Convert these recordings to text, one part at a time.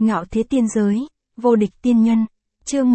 Ngạo thế tiên giới, vô địch tiên nhân, chương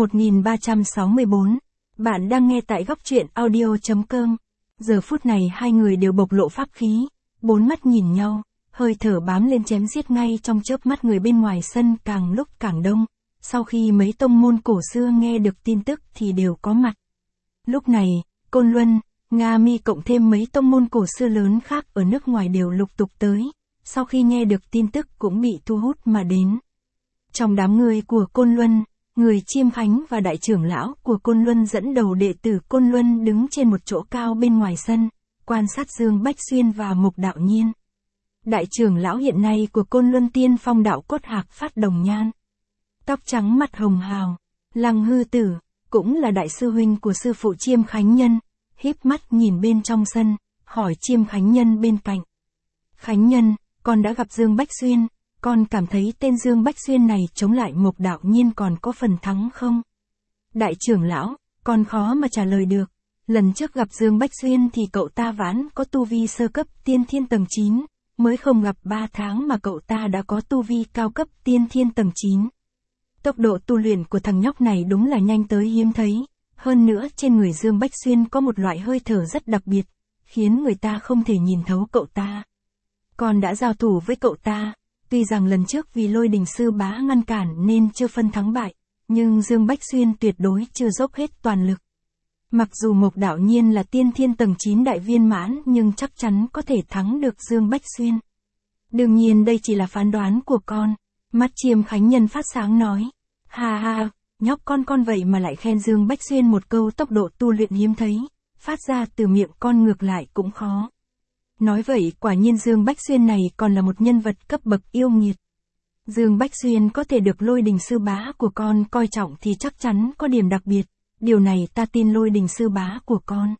1364. Bạn đang nghe tại góc truyện audio.com. Giờ phút này hai người đều bộc lộ pháp khí, bốn mắt nhìn nhau, hơi thở bám lên chém giết ngay trong chớp mắt. Người bên ngoài sân càng lúc càng đông, sau khi mấy tông môn cổ xưa nghe được tin tức thì đều có mặt. Lúc này, Côn Luân, Nga Mi cộng thêm mấy tông môn cổ xưa lớn khác ở nước ngoài đều lục tục tới, sau khi nghe được tin tức cũng bị thu hút mà đến. Trong đám người của Côn Luân, người Chiêm Khánh và đại trưởng lão của Côn Luân dẫn đầu đệ tử Côn Luân đứng trên một chỗ cao bên ngoài sân, quan sát Dương Bách Xuyên và Mục Đạo Nhiên. Đại trưởng lão hiện nay của Côn Luân Tiên Phong Đạo Cốt Hạc Phát Đồng Nhan, tóc trắng mặt hồng hào, Lăng Hư Tử, cũng là đại sư huynh của sư phụ Chiêm Khánh Nhân, híp mắt nhìn bên trong sân, hỏi Chiêm Khánh Nhân bên cạnh. Khánh Nhân, con đã gặp Dương Bách Xuyên, con cảm thấy tên Dương Bách Xuyên này chống lại Mục Đạo Nhiên còn có phần thắng không? Đại trưởng lão, con khó mà trả lời được. Lần trước gặp Dương Bách Xuyên thì cậu ta vãn có tu vi sơ cấp tiên thiên tầng 9, mới không gặp 3 tháng mà cậu ta đã có tu vi cao cấp tiên thiên tầng 9. Tốc độ tu luyện của thằng nhóc này đúng là nhanh tới hiếm thấy, hơn nữa trên người Dương Bách Xuyên có một loại hơi thở rất đặc biệt, khiến người ta không thể nhìn thấu cậu ta. Con đã giao thủ với cậu ta, tuy rằng lần trước vì Lôi Đình Sư Bá ngăn cản nên chưa phân thắng bại, nhưng Dương Bách Xuyên tuyệt đối chưa dốc hết toàn lực. Mặc dù Mục Đạo Nhiên là tiên thiên tầng 9 đại viên mãn nhưng chắc chắn có thể thắng được Dương Bách Xuyên. Đương nhiên đây chỉ là phán đoán của con. Mắt Chiêm Khánh Nhân phát sáng nói. Ha ha, nhóc con vậy mà lại khen Dương Bách Xuyên một câu tốc độ tu luyện hiếm thấy, phát ra từ miệng con ngược lại cũng khó. Nói vậy quả nhiên Dương Bách Xuyên này còn là một nhân vật cấp bậc yêu nghiệt. Dương Bách Xuyên có thể được Lôi Đình Sư Bá của con coi trọng thì chắc chắn có điểm đặc biệt, điều này ta tin Lôi Đình Sư Bá của con.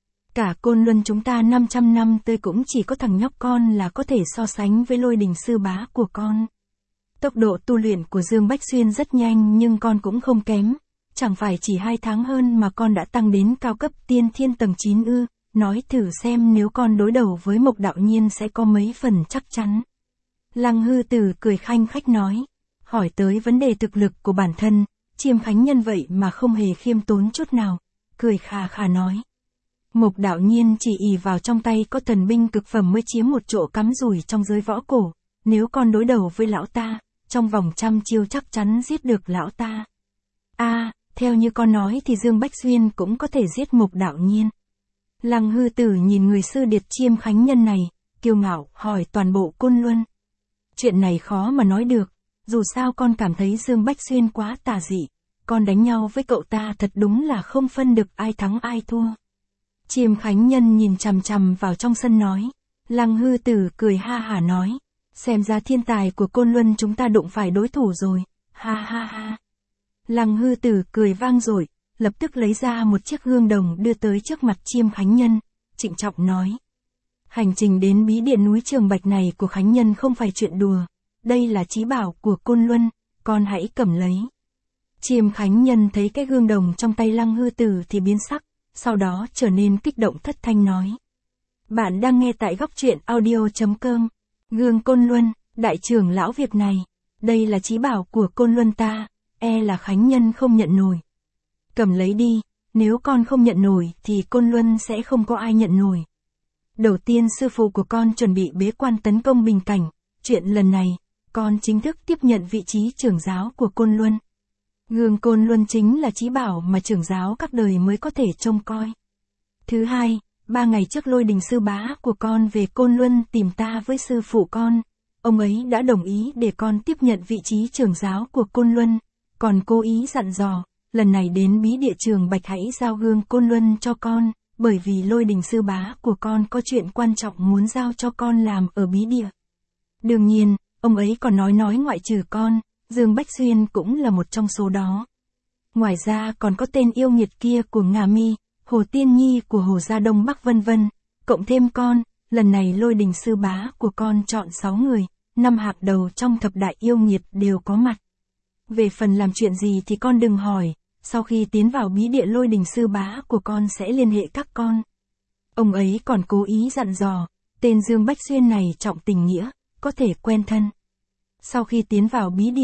Cả Côn Luân chúng ta 500 năm tới cũng chỉ có thằng nhóc con là có thể so sánh với Lôi Đình Sư Bá của con. Tốc độ tu luyện của Dương Bách Xuyên rất nhanh nhưng con cũng không kém, chẳng phải chỉ 2 tháng hơn mà con đã tăng đến cao cấp tiên thiên tầng 9 ư, nói thử xem nếu con đối đầu với Mục Đạo Nhiên sẽ có mấy phần chắc chắn. Lăng Hư Tử cười khanh khách nói, hỏi tới vấn đề thực lực của bản thân, Chiêm Khánh Nhân vậy mà không hề khiêm tốn chút nào, cười khà khà nói. Mục Đạo Nhiên chỉ ỷ vào trong tay có thần binh cực phẩm mới chiếm một chỗ cắm rủi trong giới võ cổ, nếu con đối đầu với lão ta, trong vòng 100 chiêu chắc chắn giết được lão ta. Theo như con nói thì Dương Bách Xuyên cũng có thể giết Mục Đạo Nhiên. Lăng Hư Tử nhìn người sư điệt Chiêm Khánh Nhân này, kiêu ngạo hỏi toàn bộ Côn Luân. Chuyện này khó mà nói được, dù sao con cảm thấy Dương Bách Xuyên quá tà dị, con đánh nhau với cậu ta thật đúng là không phân được ai thắng ai thua. Chiêm Khánh Nhân nhìn chằm chằm vào trong sân nói. Lăng Hư Tử cười ha hả nói, xem ra thiên tài của Côn Luân chúng ta đụng phải đối thủ rồi, ha ha ha. Lăng Hư Tử cười vang rồi, lập tức lấy ra một chiếc gương đồng đưa tới trước mặt Chiêm Khánh Nhân, trịnh trọng nói. Hành trình đến bí điện núi Trường Bạch này của Khánh Nhân không phải chuyện đùa, đây là chí bảo của Côn Luân, con hãy cầm lấy. Chiêm Khánh Nhân thấy cái gương đồng trong tay Lăng Hư Tử thì biến sắc, sau đó trở nên kích động thất thanh nói. Bạn đang nghe tại góc truyện audio.com. Gương Côn Luân, đại trưởng lão việc này, đây là chí bảo của Côn Luân ta, là Khánh Nhân không nhận nổi. Cầm lấy đi, nếu con không nhận nổi thì Côn Luân sẽ không có ai nhận nổi. Đầu tiên sư phụ của con chuẩn bị bế quan tấn công bình cảnh, chuyện lần này, con chính thức tiếp nhận vị trí trưởng giáo của Côn Luân. Gương Côn Luân chính là chí bảo mà trưởng giáo các đời mới có thể trông coi. Thứ hai, 3 ngày trước Lôi Đình Sư Bá của con về Côn Luân tìm ta với sư phụ con, ông ấy đã đồng ý để con tiếp nhận vị trí trưởng giáo của Côn Luân, còn cố ý dặn dò, lần này đến bí địa Trường Bạch hãy giao gương Côn Luân cho con, bởi vì Lôi Đình Sư Bá của con có chuyện quan trọng muốn giao cho con làm ở bí địa. Đương nhiên, ông ấy còn nói ngoại trừ con, Dương Bách Xuyên cũng là một trong số đó. Ngoài ra còn có tên yêu nghiệt kia của Nga Mi, Hồ Tiên Nhi của Hồ Gia Đông Bắc vân vân, cộng thêm con, lần này Lôi Đình Sư Bá của con chọn 6 người, 5 hạt đầu trong thập đại yêu nghiệt đều có mặt. Về phần làm chuyện gì thì con đừng hỏi, sau khi tiến vào bí địa Lôi Đình Sư Bá của con sẽ liên hệ các con. Ông ấy còn cố ý dặn dò, tên Dương Bách Xuyên này trọng tình nghĩa, có thể quen thân. Sau khi tiến vào bí địa,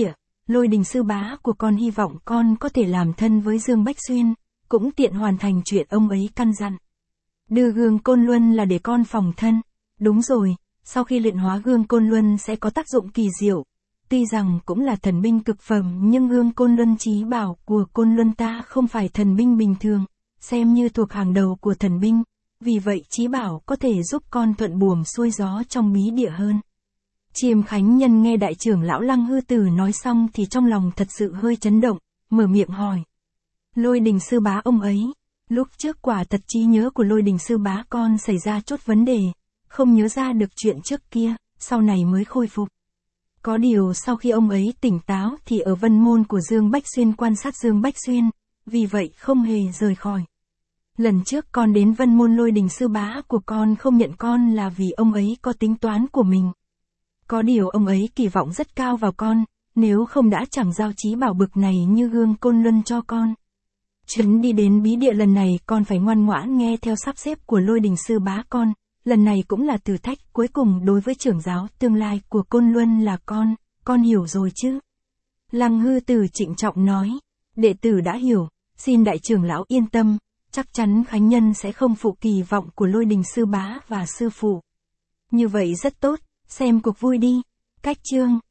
Lôi Đình sư bá của con hy vọng con có thể làm thân với Dương Bách Xuyên, cũng tiện hoàn thành chuyện ông ấy căn dặn. Đưa gương Côn Luân là để con phòng thân. Đúng rồi, sau khi luyện hóa gương Côn Luân sẽ có tác dụng kỳ diệu. Tuy rằng cũng là thần binh cực phẩm nhưng gương Côn Luân chí bảo của Côn Luân ta không phải thần binh bình thường, xem như thuộc hàng đầu của thần binh. Vì vậy chí bảo có thể giúp con thuận buồm xuôi gió trong bí địa hơn. Chiêm Khánh Nhân nghe đại trưởng lão Lăng Hư Tử nói xong thì trong lòng thật sự hơi chấn động, mở miệng hỏi. Lôi Đình sư bá ông ấy, lúc trước quả thật trí nhớ của Lôi Đình sư bá con xảy ra chút vấn đề, không nhớ ra được chuyện trước kia, sau này mới khôi phục. Có điều sau khi ông ấy tỉnh táo thì ở vân môn của Dương Bách Xuyên quan sát Dương Bách Xuyên, vì vậy không hề rời khỏi. Lần trước con đến vân môn Lôi Đình sư bá của con không nhận con là vì ông ấy có tính toán của mình. Có điều ông ấy kỳ vọng rất cao vào con, nếu không đã chẳng giao chí bảo bực này như gương Côn Luân cho con. Chuyến đi đến bí địa lần này con phải ngoan ngoãn nghe theo sắp xếp của Lôi Đình sư bá con, lần này cũng là thử thách cuối cùng đối với trưởng giáo tương lai của Côn Luân là con hiểu rồi chứ? Lăng Hư Tử trịnh trọng nói, đệ tử đã hiểu, xin đại trưởng lão yên tâm, chắc chắn Khánh Nhân sẽ không phụ kỳ vọng của Lôi Đình sư bá và sư phụ. Như vậy rất tốt, xem cuộc vui đi. Cách chương